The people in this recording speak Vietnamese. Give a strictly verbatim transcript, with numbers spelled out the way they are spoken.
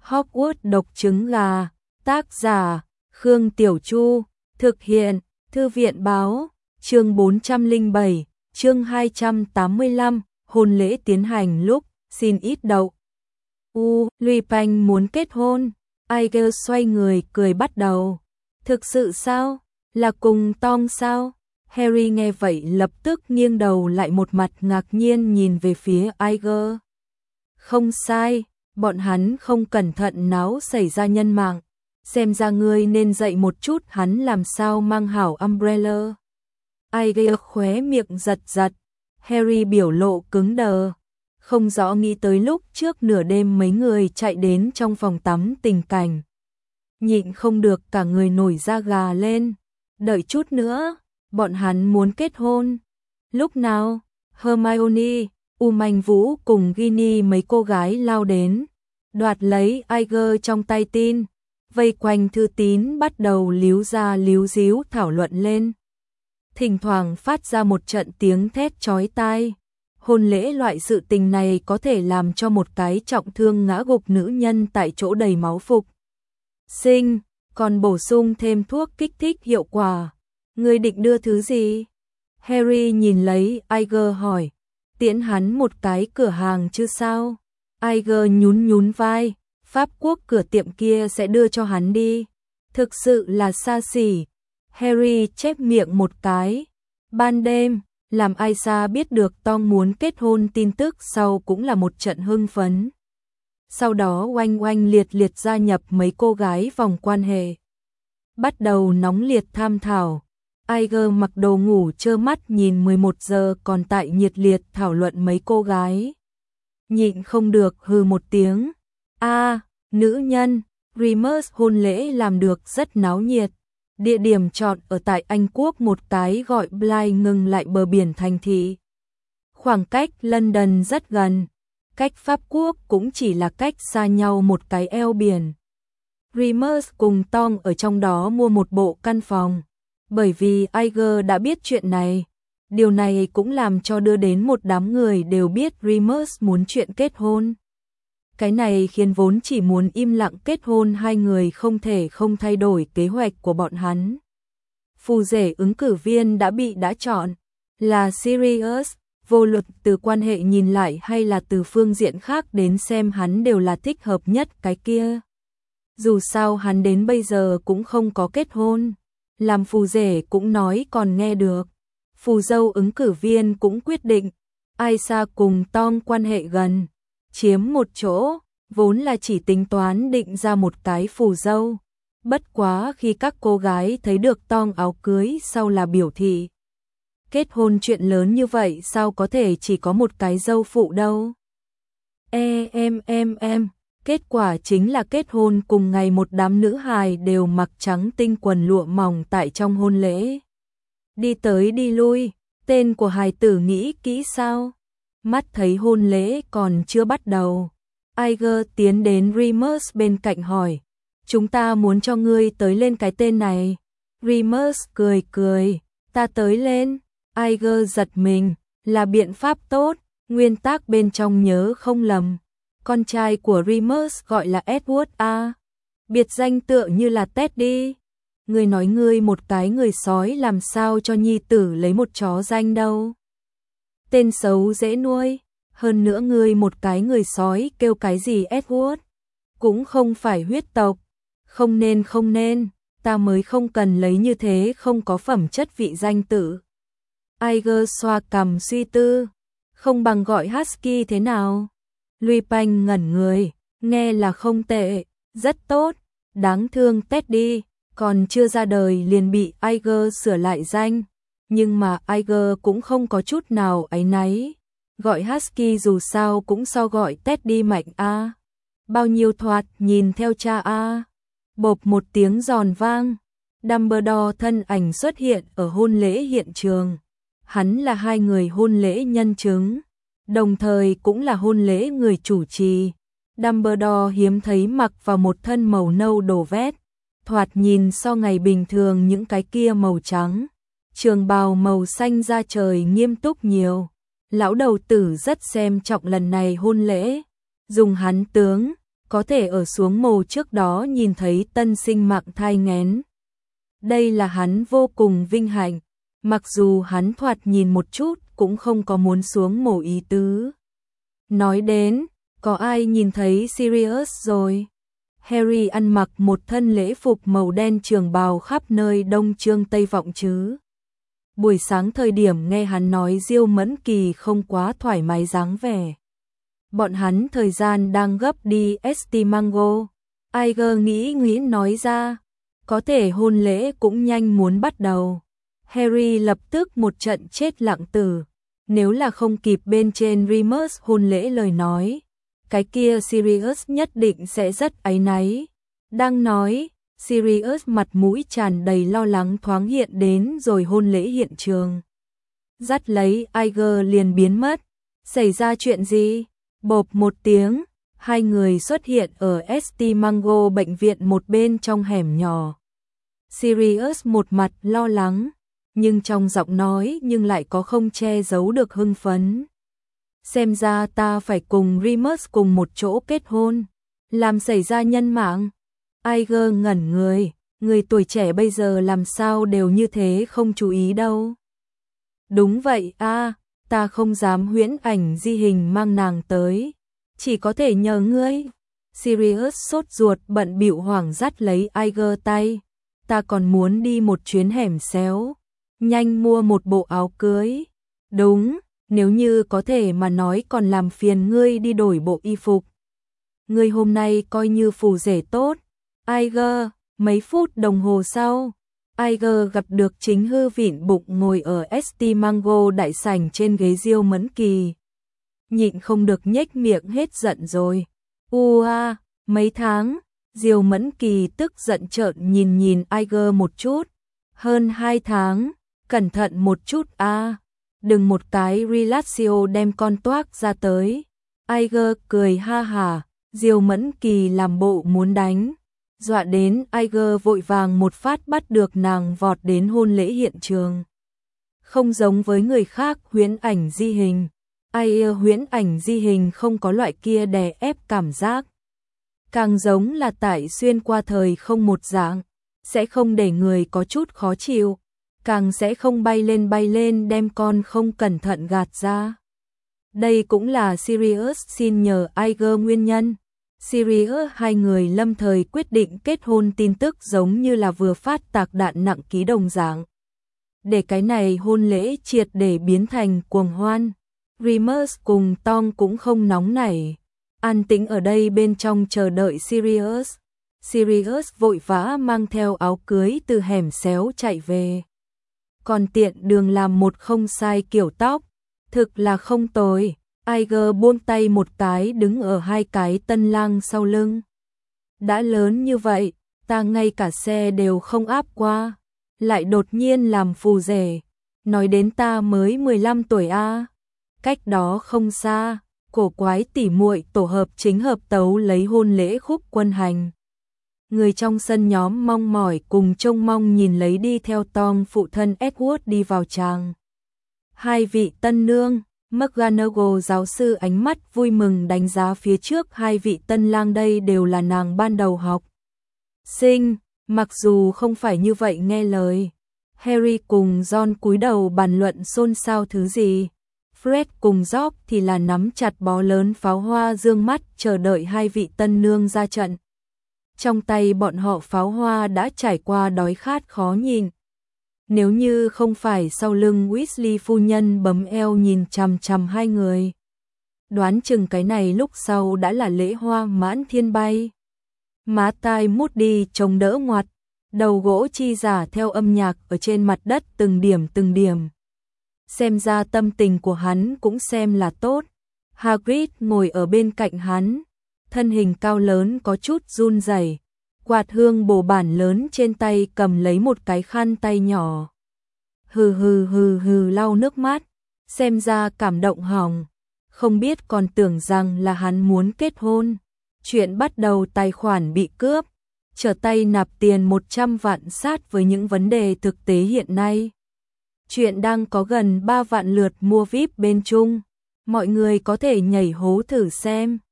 Hogwarts độc trứng gà, tác giả, Khương Tiểu Chu, thực hiện, Thư viện báo, chương bốn trăm lẻ bảy, chương hai trăm tám mươi lăm, hôn lễ tiến hành lúc, xin ít đậu. U, Lupin muốn kết hôn, Tigger xoay người cười bắt đầu. Thực sự sao? Là cùng Tom sao? Harry nghe vậy lập tức nghiêng đầu lại một mặt ngạc nhiên nhìn về phía Tigger. Không sai, bọn hắn không cẩn thận náo xảy ra nhân mạng. Xem ra ngươi nên dạy một chút hắn làm sao mang hảo umbrella. Tigger khóe miệng giật giật. Harry biểu lộ cứng đờ. Không rõ nghĩ tới lúc trước nửa đêm mấy người chạy đến trong phòng tắm tình cảnh. Nhịn không được cả người nổi da gà lên. Đợi chút nữa, bọn hắn muốn kết hôn. Lúc nào? Hermione, U Manh Vũ cùng Ginny mấy cô gái lao đến. Đoạt lấy Tigger trong tay tin. Vây quanh thư tín bắt đầu líu ra líu díu thảo luận lên. Thỉnh thoảng phát ra một trận tiếng thét chói tai. Hôn lễ loại sự tình này có thể làm cho một cái trọng thương ngã gục nữ nhân tại chỗ đầy máu phục sinh, còn bổ sung thêm thuốc kích thích hiệu quả. Ngươi định đưa thứ gì? Harry nhìn lấy Tigger hỏi. Tiễn hắn một cái cửa hàng chứ sao? Tigger nhún nhún vai. Pháp quốc cửa tiệm kia sẽ đưa cho hắn đi. Thực sự là xa xỉ. Harry chép miệng một cái. Ban đêm, làm Aisha biết được Tom muốn kết hôn tin tức sau cũng là một trận hưng phấn. Sau đó oanh oanh liệt liệt gia nhập mấy cô gái vòng quan hệ. Bắt đầu nóng liệt tham thảo. Tigger mặc đồ ngủ trơ mắt nhìn mười một giờ còn tại nhiệt liệt thảo luận mấy cô gái. Nhịn không được hừ một tiếng. A, à, nữ nhân, Remus hôn lễ làm được rất náo nhiệt. Địa điểm chọn ở tại Anh Quốc một cái gọi Bly ngừng lại bờ biển thành thị. Khoảng cách London rất gần, cách Pháp Quốc cũng chỉ là cách xa nhau một cái eo biển. Remus cùng Tom ở trong đó mua một bộ căn phòng. Bởi vì Tigger đã biết chuyện này, điều này cũng làm cho đưa đến một đám người đều biết Remus muốn chuyện kết hôn. Cái này khiến vốn chỉ muốn im lặng kết hôn hai người không thể không thay đổi kế hoạch của bọn hắn. Phù rể ứng cử viên đã bị đã chọn, là Sirius, vô luận từ quan hệ nhìn lại hay là từ phương diện khác đến xem hắn đều là thích hợp nhất cái kia. Dù sao hắn đến bây giờ cũng không có kết hôn, làm phù rể cũng nói còn nghe được. Phù dâu ứng cử viên cũng quyết định, Aisha cùng Tom quan hệ gần. Chiếm một chỗ, vốn là chỉ tính toán định ra một cái phù dâu. Bất quá khi các cô gái thấy được Tom áo cưới sau là biểu thị. Kết hôn chuyện lớn như vậy sao có thể chỉ có một cái dâu phụ đâu. E em em em, kết quả chính là kết hôn cùng ngày một đám nữ hài đều mặc trắng tinh quần lụa mỏng tại trong hôn lễ. Đi tới đi lui, tên của hài tử nghĩ kỹ sao? Mắt thấy hôn lễ còn chưa bắt đầu. Tigger tiến đến Remus bên cạnh hỏi. Chúng ta muốn cho ngươi tới lên cái tên này. Remus cười cười. Ta tới lên. Tigger giật mình. Là biện pháp tốt. Nguyên tắc bên trong nhớ không lầm. Con trai của Remus gọi là Edward A. Biệt danh tựa như là Teddy. Ngươi nói ngươi một cái người sói làm sao cho nhi tử lấy một chó danh đâu. Tên xấu dễ nuôi, hơn nữa ngươi một cái người sói kêu cái gì Edward, cũng không phải huyết tộc, không nên không nên, ta mới không cần lấy như thế không có phẩm chất vị danh tử. Tigger xoa cằm suy tư, không bằng gọi Husky thế nào? Lupin ngẩn người, nghe là không tệ, rất tốt, đáng thương Teddy, còn chưa ra đời liền bị Tigger sửa lại danh. Nhưng mà Tigger cũng không có chút nào áy náy. Gọi Husky dù sao cũng so gọi Teddy mạnh a. Bao nhiêu thoạt nhìn theo cha a. Bộp một tiếng giòn vang. Dumbledore thân ảnh xuất hiện ở hôn lễ hiện trường. Hắn là hai người hôn lễ nhân chứng, đồng thời cũng là hôn lễ người chủ trì. Dumbledore hiếm thấy mặc vào một thân màu nâu đồ vét. Thoạt nhìn so ngày bình thường những cái kia màu trắng. Trường bào màu xanh da trời nghiêm túc nhiều. Lão đầu tử rất xem trọng lần này hôn lễ. Dùng hắn tướng, có thể ở xuống mồ trước đó nhìn thấy tân sinh mạng thai nghén. Đây là hắn vô cùng vinh hạnh, mặc dù hắn thoạt nhìn một chút cũng không có muốn xuống mồ ý tứ. Nói đến, có ai nhìn thấy Sirius rồi? Harry ăn mặc một thân lễ phục màu đen trường bào khắp nơi đông trương tây vọng chứ. Buổi sáng thời điểm nghe hắn nói Diêu Mẫn Kỳ không quá thoải mái dáng vẻ. Bọn hắn thời gian đang gấp đi Estimango. Iger nghĩ nghĩ nói ra, có thể hôn lễ cũng nhanh muốn bắt đầu. Harry lập tức một trận chết lặng tử. Nếu là không kịp bên trên Remus hôn lễ lời nói, cái kia Sirius nhất định sẽ rất áy náy. Đang nói, Sirius mặt mũi tràn đầy lo lắng thoáng hiện đến rồi hôn lễ hiện trường. Dắt lấy Iger liền biến mất. Xảy ra chuyện gì? Bộp một tiếng, hai người xuất hiện ở Estimango bệnh viện một bên trong hẻm nhỏ. Sirius một mặt lo lắng, nhưng trong giọng nói nhưng lại có không che giấu được hưng phấn. Xem ra ta phải cùng Remus cùng một chỗ kết hôn, làm xảy ra nhân mạng. Iger ngẩn người, người tuổi trẻ bây giờ làm sao đều như thế không chú ý đâu. Đúng vậy a, à, ta không dám huyễn ảnh di hình mang nàng tới, chỉ có thể nhờ ngươi. Sirius sốt ruột bận bịu hoảng dắt lấy Iger tay, ta còn muốn đi một chuyến hẻm xéo, nhanh mua một bộ áo cưới. Đúng, nếu như có thể mà nói còn làm phiền ngươi đi đổi bộ y phục. Ngươi hôm nay coi như phù rể tốt. Iger, mấy phút đồng hồ sau, Iger gặp được Chính Hư vịn bụng ngồi ở Estimango đại sảnh trên ghế Diêu Mẫn Kỳ. Nhịn không được nhếch miệng hết giận rồi. U a, mấy tháng, Diêu Mẫn Kỳ tức giận trợn nhìn nhìn Iger một chút. Hơn hai tháng, cẩn thận một chút a. À. Đừng một cái relatio đem con toác ra tới. Iger cười ha hả, Diêu Mẫn Kỳ làm bộ muốn đánh. Dọa đến Iger vội vàng một phát bắt được nàng vọt đến hôn lễ hiện trường. Không giống với người khác huyễn ảnh di hình. Ai huyễn ảnh di hình không có loại kia đè ép cảm giác. Càng giống là tại xuyên qua thời không một dạng, sẽ không để người có chút khó chịu, càng sẽ không bay lên bay lên đem con không cẩn thận gạt ra. Đây cũng là Sirius xin nhờ Iger nguyên nhân. Sirius hai người lâm thời quyết định kết hôn tin tức giống như là vừa phát tạc đạn nặng ký đồng dạng. Để cái này hôn lễ triệt để biến thành cuồng hoan. Remus cùng Tom cũng không nóng nảy, an tĩnh ở đây bên trong chờ đợi Sirius. Sirius vội vã mang theo áo cưới từ hẻm xéo chạy về. Còn tiện đường làm một không sai kiểu tóc, thực là không tồi. Iger buông tay một cái đứng ở hai cái tân lang sau lưng. Đã lớn như vậy, ta ngay cả xe đều không áp qua, lại đột nhiên làm phù rể. Nói đến ta mới mười lăm tuổi a. À. Cách đó không xa, cổ quái tỉ muội tổ hợp chính hợp tấu lấy hôn lễ khúc quân hành. Người trong sân nhóm mong mỏi cùng trông mong nhìn lấy đi theo Tom phụ thân Edward đi vào tràng. Hai vị tân nương, McGonagall giáo sư ánh mắt vui mừng đánh giá phía trước hai vị tân lang đây đều là nàng ban đầu học. Sinh, mặc dù không phải như vậy nghe lời. Harry cùng Ron cúi đầu bàn luận xôn xao thứ gì. Fred cùng George thì là nắm chặt bó lớn pháo hoa dương mắt chờ đợi hai vị tân nương ra trận. Trong tay bọn họ pháo hoa đã trải qua đói khát khó nhìn. Nếu như không phải sau lưng Weasley phu nhân bấm eo nhìn chằm chằm hai người, đoán chừng cái này lúc sau đã là lễ hoa mãn thiên bay. Má tai mút đi chống đỡ ngoặt, đầu gỗ chi giả theo âm nhạc ở trên mặt đất từng điểm từng điểm. Xem ra tâm tình của hắn cũng xem là tốt. Hagrid ngồi ở bên cạnh hắn, thân hình cao lớn có chút run rẩy, quạt hương bổ bản lớn trên tay cầm lấy một cái khăn tay nhỏ. Hừ hừ hừ hừ lau nước mắt, xem ra cảm động hỏng, không biết còn tưởng rằng là hắn muốn kết hôn. Chuyện bắt đầu tài khoản bị cướp, trở tay nạp tiền một trăm vạn sát với những vấn đề thực tế hiện nay. Chuyện đang có gần ba vạn lượt mua vi ai pi bên Trung, mọi người có thể nhảy hố thử xem.